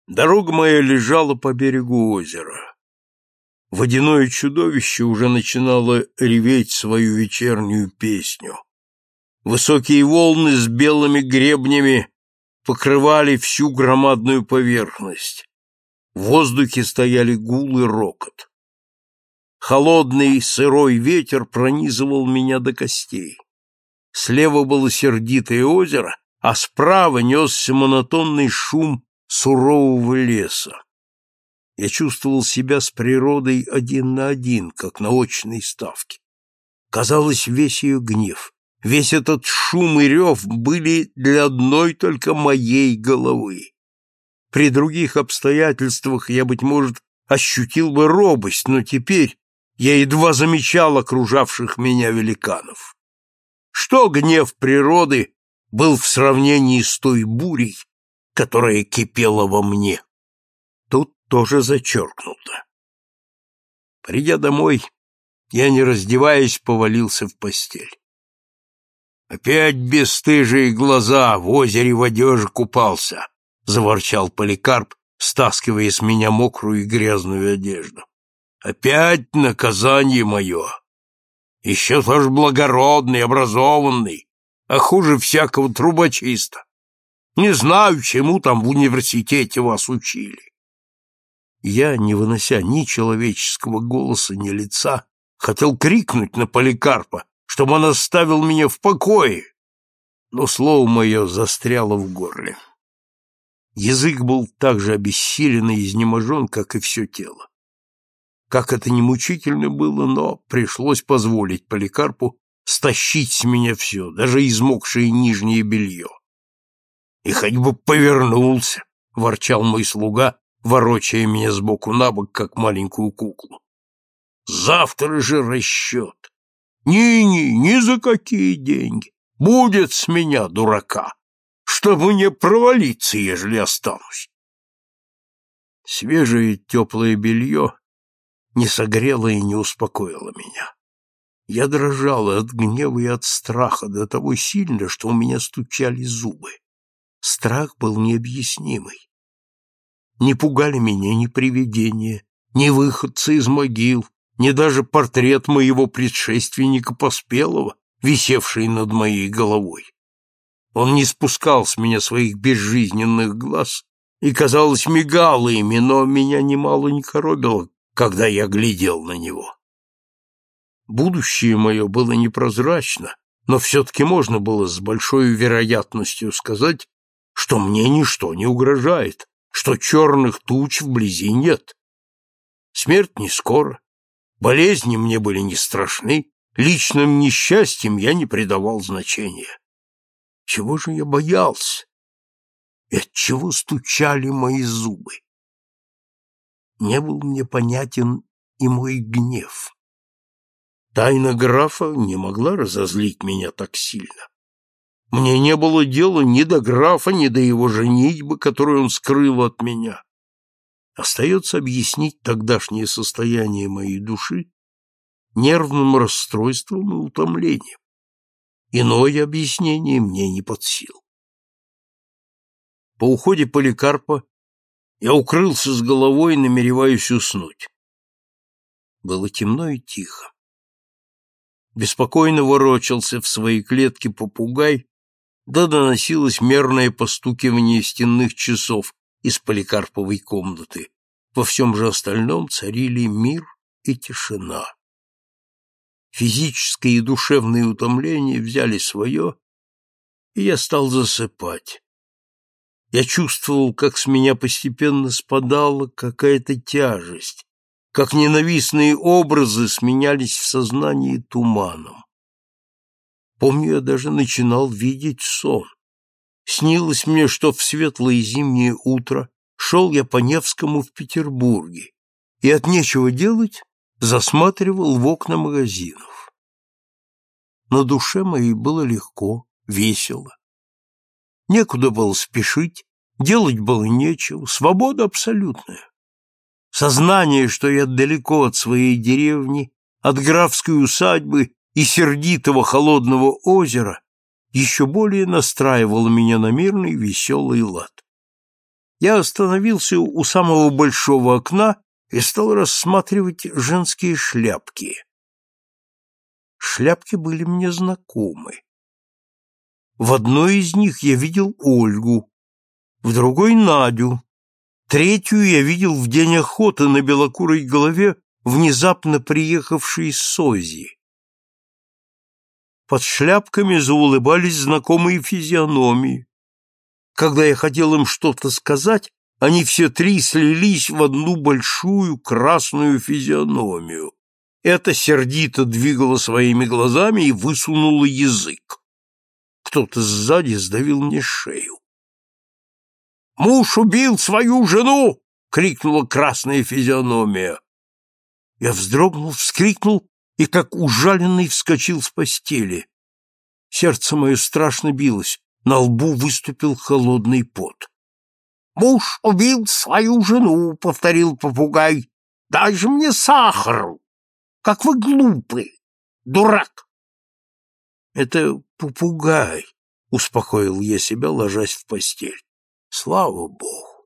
Дорога моя лежала по берегу озера. Водяное чудовище уже начинало реветь свою вечернюю песню. Высокие волны с белыми гребнями покрывали всю громадную поверхность. В воздухе стояли гул и рокот. Холодный сырой ветер пронизывал меня до костей. Слева было сердитое озеро, а справа несся монотонный шум сурового леса. Я чувствовал себя с природой один на один, как на очной ставке. Казалось, весь ее гнев, весь этот шум и рев были для одной только моей головы. При других обстоятельствах я, быть может, ощутил бы робость, но теперь я едва замечал окружавших меня великанов. Что гнев природы был в сравнении с той бурей, которая кипела во мне? Тут тоже зачеркнуто. Придя домой, я, не раздеваясь, повалился в постель. «Опять бесстыжие глаза, в озере в одежде купался», — заворчал Поликарп, стаскивая с меня мокрую и грязную одежду. «Опять наказание мое! Еще тоже благородный, образованный, а хуже всякого трубочиста. Не знаю, чему там в университете вас учили». Я, не вынося ни человеческого голоса, ни лица, хотел крикнуть на Поликарпа, чтобы он оставил меня в покое, но слово мое застряло в горле. Язык был так же обессилен и изнеможен, как и все тело. Как это ни мучительно было, но пришлось позволить Поликарпу стащить с меня все, даже измокшее нижнее белье. «И хоть бы повернулся», — ворчал мой слуга, ворочая меня сбоку на бок, как маленькую куклу. «Завтра же расчет. Ни за какие деньги. Будет с меня дурака, чтобы не провалиться, ежели останусь». Свежее теплое белье не согрело и не успокоило меня. Я дрожал от гнева и от страха до того сильно, что у меня стучали зубы. Страх был необъяснимый. Не пугали меня ни привидения, ни выходцы из могил, ни даже портрет моего предшественника Поспелого, висевший над моей головой. Он не спускал с меня своих безжизненных глаз и, казалось, мигал ими, но меня немало не коробило, когда я глядел на него. Будущее мое было непрозрачно, но все-таки можно было с большой вероятностью сказать, что мне ничто не угрожает, что черных туч вблизи нет. Смерть не скоро, болезни мне были не страшны, личным несчастьям я не придавал значения. Чего же я боялся? И отчего стучали мои зубы? Не был мне понятен и мой гнев. Тайна графа не могла разозлить меня так сильно. Мне не было дела ни до графа, ни до его женитьбы, которую он скрыл от меня. Остается объяснить тогдашнее состояние моей души нервным расстройством и утомлением. Иное объяснение мне не под силу. По уходе Поликарпа я укрылся с головой, намереваясь уснуть. Было темно и тихо. Беспокойно ворочался в своей клетке попугай, да доносилось мерное постукивание стенных часов из Поликарповой комнаты. Во всем же остальном царили мир и тишина. Физическое и душевное утомление взяли свое, и я стал засыпать. Я чувствовал, как с меня постепенно спадала какая-то тяжесть, как ненавистные образы сменялись в сознании туманом. Помню, я даже начинал видеть сон. Снилось мне, что в светлое зимнее утро шел я по Невскому в Петербурге и от нечего делать засматривал в окна магазинов. На душе моей было легко, весело. Некуда было спешить, делать было нечего, свобода абсолютная. Сознание, что я далеко от своей деревни, от графской усадьбы и сердитого холодного озера, еще более настраивало меня на мирный веселый лад. Я остановился у самого большого окна и стал рассматривать женские шляпки. Шляпки были мне знакомы. В одной из них я видел Ольгу, в другой — Надю, третью я видел в день охоты на белокурой голове внезапно приехавшей Сози. Под шляпками заулыбались знакомые физиономии. Когда я хотел им что-то сказать, они все три слились в одну большую красную физиономию. Эта сердито двигала своими глазами и высунула язык. Кто-то сзади сдавил мне шею. «Муж убил свою жену!» — крикнула красная физиономия. Я вздрогнул, вскрикнул и, как ужаленный, вскочил с постели. Сердце мое страшно билось, на лбу выступил холодный пот. «Муж убил свою жену!» — повторил попугай. «Дай же мне сахару! Как вы глупы! Дурак!» «Это попугай», — успокоил я себя, ложась в постель. «Слава Богу!»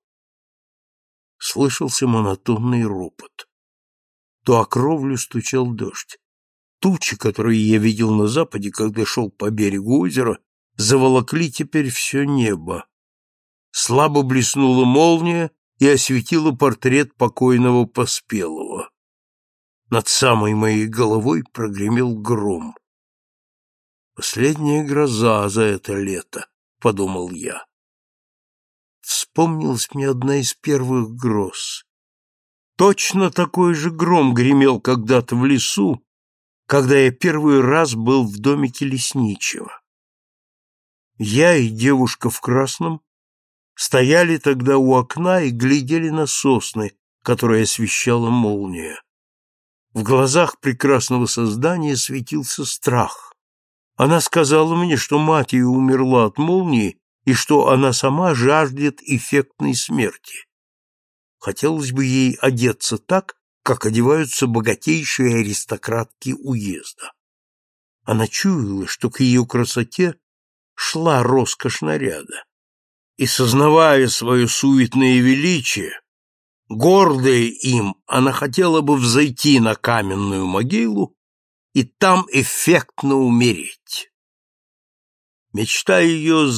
Слышался монотонный ропот. То о кровлю стучал дождь. Тучи, которые я видел на западе, когда шел по берегу озера, заволокли теперь все небо. Слабо блеснула молния и осветила портрет покойного Поспелого. Над самой моей головой прогремел гром. «Последняя гроза за это лето», — подумал я. Вспомнилась мне одна из первых гроз. Точно такой же гром гремел когда-то в лесу, когда я первый раз был в домике лесничего. Я и девушка в красном стояли тогда у окна и глядели на сосны, которые освещала молния. В глазах прекрасного создания светился страх. Она сказала мне, что мать ее умерла от молнии и что она сама жаждет эффектной смерти. Хотелось бы ей одеться так, как одеваются богатейшие аристократки уезда. Она чуяла, что к ее красоте шла роскошь наряда. И, сознавая свое суетное величие, гордая им, она хотела бы взойти на каменную могилу и там эффектно умереть. Мечта ее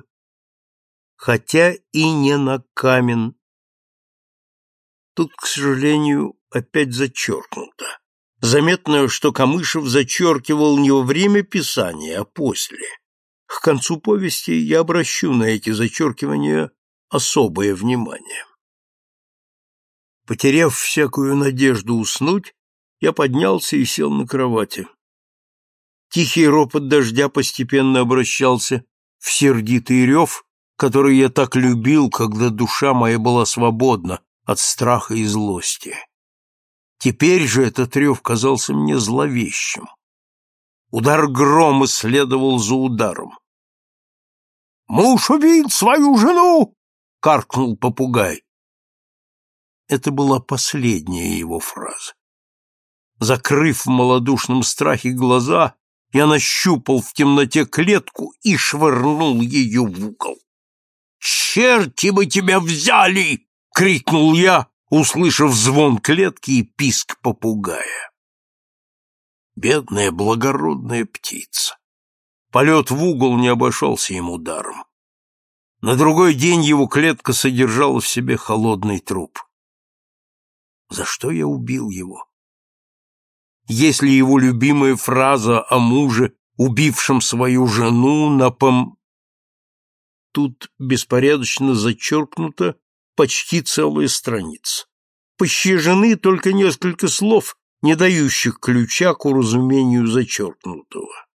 хотя и не на камен. Тут, к сожалению, опять зачеркнуто. Заметно, что Камышев зачеркивал не во время писания, а после. К концу повести я обращу на эти зачеркивания особое внимание. Потеряв всякую надежду уснуть, я поднялся и сел на кровати. Тихий ропот дождя постепенно обращался в сердитый рев, который я так любил, когда душа моя была свободна от страха и злости. Теперь же этот рев казался мне зловещим. Удар грома следовал за ударом. «Муж убил свою жену!» — каркнул попугай. Это была последняя его фраза. Закрыв в малодушном страхе глаза, я нащупал в темноте клетку и швырнул ее в угол. «Черти бы тебя взяли!» — крикнул я, услышав звон клетки и писк попугая. Бедная благородная птица. Полет в угол не обошелся ему даром. На другой день его клетка содержала в себе холодный труп. За что я убил его? Если его любимая фраза о муже, убившем свою жену, Тут беспорядочно зачеркнута почти целая страница. Пощажены только несколько слов, не дающих ключа к уразумению зачеркнутого.